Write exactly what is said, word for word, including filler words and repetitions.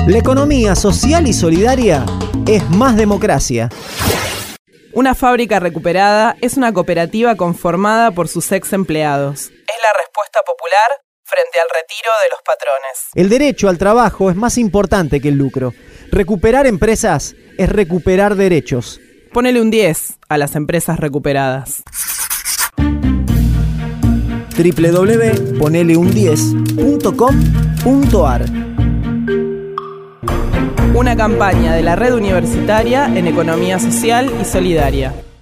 La economía social y solidaria es más democracia. Una fábrica recuperada es una cooperativa conformada por sus ex empleados. Es la respuesta popular frente al retiro de los patrones. El derecho al trabajo es más importante que el lucro. Recuperar empresas es recuperar derechos. Ponele un diez a las empresas recuperadas. doble u doble u doble u punto ponele un diez punto com punto a r Una campaña de la Red Universitaria en Economía Social y Solidaria.